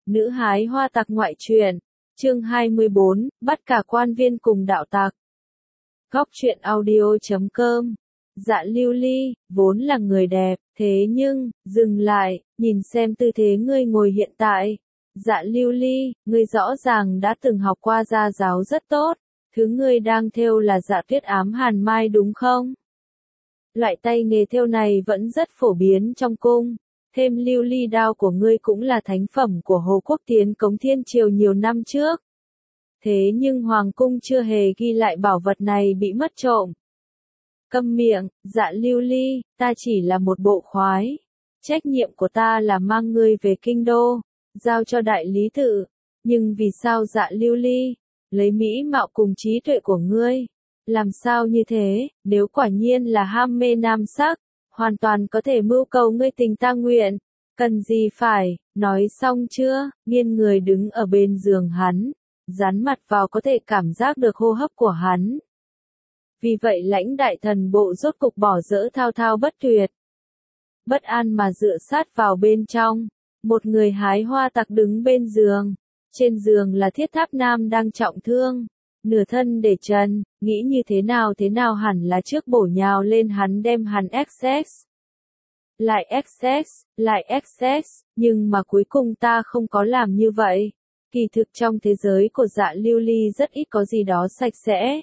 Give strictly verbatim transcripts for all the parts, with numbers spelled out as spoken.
Nữ hái hoa tặc ngoại truyện, chương hai mươi bốn, bắt cả quan viên cùng đạo tặc. Góc truyện audio chấm com. Dạ Lưu Ly, vốn là người đẹp, thế nhưng, dừng lại, nhìn xem tư thế ngươi ngồi hiện tại. Dạ Lưu Ly, ngươi rõ ràng đã từng học qua gia giáo rất tốt, thứ ngươi đang thêu là dạ tuyết ám hàn mai đúng không? Loại tay nghề thêu này vẫn rất phổ biến trong cung. Thêm lưu ly đao của ngươi cũng là thánh phẩm của Hồ Quốc tiến cống thiên triều nhiều năm trước. Thế nhưng Hoàng cung chưa hề ghi lại bảo vật này bị mất trộm. Câm miệng, dạ Lưu Ly, ta chỉ là một bộ khoái. Trách nhiệm của ta là mang ngươi về kinh đô, giao cho đại lý tự. Nhưng vì sao dạ Lưu Ly, lấy mỹ mạo cùng trí tuệ của ngươi? Làm sao như thế, nếu quả nhiên là ham mê nam sắc, hoàn toàn có thể mưu cầu ngươi tình ta nguyện, cần gì phải, nói xong chưa, nghiêng người đứng ở bên giường hắn, dán mặt vào có thể cảm giác được hô hấp của hắn. Vì vậy lãnh đại thần bộ rốt cục bỏ dỡ thao thao bất tuyệt. Bất an mà dựa sát vào bên trong, một người hái hoa tặc đứng bên giường, trên giường là thiết tháp nam đang trọng thương. Nửa thân để trần, nghĩ như thế nào thế nào hẳn là trước bổ nhào lên hắn đem hắn access. Lại access, lại access, nhưng mà cuối cùng ta không có làm như vậy. Kỳ thực trong thế giới của dạ Lưu Ly rất ít có gì đó sạch sẽ.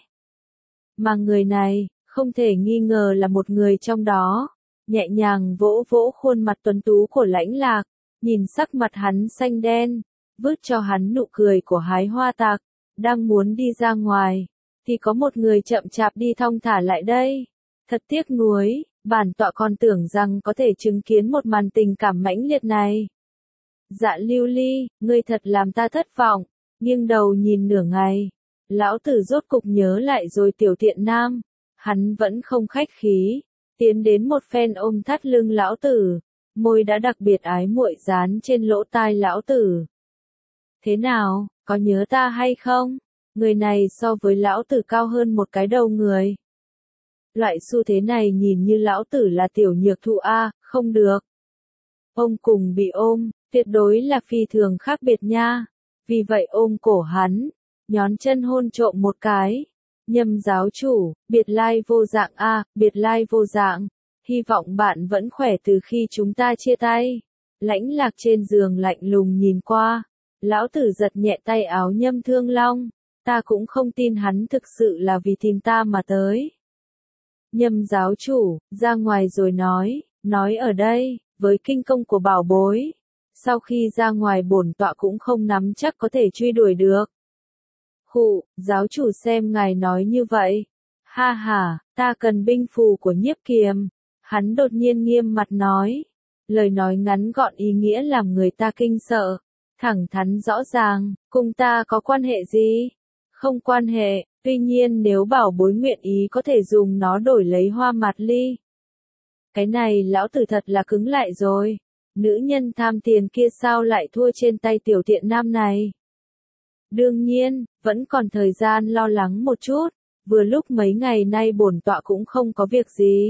Mà người này, không thể nghi ngờ là một người trong đó. Nhẹ nhàng vỗ vỗ khuôn mặt tuấn tú của lãnh lạc, nhìn sắc mặt hắn xanh đen, vứt cho hắn nụ cười của hái hoa tặc. Đang muốn đi ra ngoài, thì có một người chậm chạp đi thong thả lại đây. Thật tiếc nuối, bản tọa còn tưởng rằng có thể chứng kiến một màn tình cảm mãnh liệt này. Dạ Lưu Ly, ngươi thật làm ta thất vọng, nghiêng đầu nhìn nửa ngày. Lão tử rốt cục nhớ lại rồi tiểu tiện nam. Hắn vẫn không khách khí, tiến đến một phen ôm thắt lưng lão tử, môi đã đặc biệt ái muội dán trên lỗ tai lão tử. Thế nào? Có nhớ ta hay không? Người này so với lão tử cao hơn một cái đầu người. Loại xu thế này nhìn như lão tử là tiểu nhược thụ a, không được. Ôm cùng bị ôm, tuyệt đối là phi thường khác biệt nha. Vì vậy ôm cổ hắn, nhón chân hôn trộm một cái. Nhâm giáo chủ, biệt lai vô dạng a, biệt lai vô dạng. Hy vọng bạn vẫn khỏe từ khi chúng ta chia tay. Lãnh lạc trên giường lạnh lùng nhìn qua. Lão tử giật nhẹ tay áo Nhâm Thương Long, ta cũng không tin hắn thực sự là vì tìm ta mà tới. Nhâm giáo chủ, ra ngoài rồi nói, nói ở đây, với kinh công của bảo bối. Sau khi ra ngoài bổn tọa cũng không nắm chắc có thể truy đuổi được. Khụ, giáo chủ xem ngài nói như vậy. Ha ha, ta cần binh phù của nhiếp kiềm. Hắn đột nhiên nghiêm mặt nói. Lời nói ngắn gọn ý nghĩa làm người ta kinh sợ. Thẳng thắn rõ ràng, cùng ta có quan hệ gì? Không quan hệ, tuy nhiên nếu bảo bối nguyện ý có thể dùng nó đổi lấy hoa mạt ly. Cái này lão tử thật là cứng lại rồi. Nữ nhân tham tiền kia sao lại thua trên tay tiểu tiện nam này? Đương nhiên, vẫn còn thời gian lo lắng một chút, vừa lúc mấy ngày nay bổn tọa cũng không có việc gì.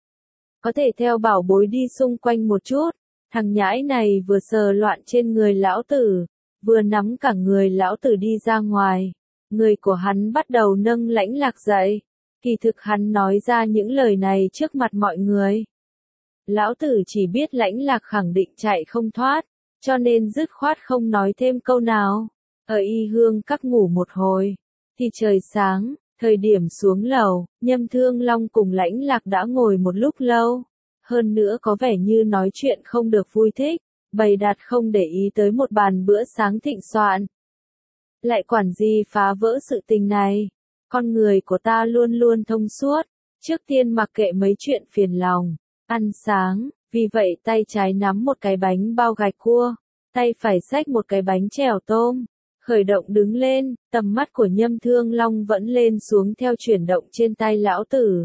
Có thể theo bảo bối đi xung quanh một chút. Thằng nhãi này vừa sờ loạn trên người lão tử, vừa nắm cả người lão tử đi ra ngoài. Người của hắn bắt đầu nâng lãnh lạc dậy. Kỳ thực hắn nói ra những lời này trước mặt mọi người. Lão tử chỉ biết lãnh lạc khẳng định chạy không thoát, cho nên dứt khoát không nói thêm câu nào. Ở y hương các ngủ một hồi, thì trời sáng, thời điểm xuống lầu, Nhâm Thương Long cùng lãnh lạc đã ngồi một lúc lâu. Hơn nữa có vẻ như nói chuyện không được vui thích, bày đặt không để ý tới một bàn bữa sáng thịnh soạn. Lại quản gì phá vỡ sự tình này, con người của ta luôn luôn thông suốt, trước tiên mặc kệ mấy chuyện phiền lòng, ăn sáng, vì vậy tay trái nắm một cái bánh bao gạch cua, tay phải xách một cái bánh chèo tôm, khởi động đứng lên, tầm mắt của Nhâm Thương Long vẫn lên xuống theo chuyển động trên tay lão tử.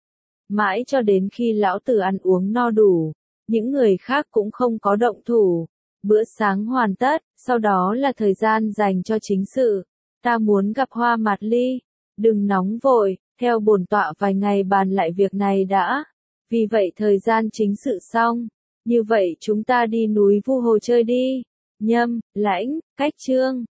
Mãi cho đến khi lão tử ăn uống no đủ, những người khác cũng không có động thủ. Bữa sáng hoàn tất, sau đó là thời gian dành cho chính sự. Ta muốn gặp Hoa Mạt Ly. Đừng nóng vội, theo bổn tọa vài ngày bàn lại việc này đã. Vì vậy thời gian chính sự xong. Như vậy chúng ta đi núi Vu Hồ chơi đi. nhâm, lãnh, cách chương.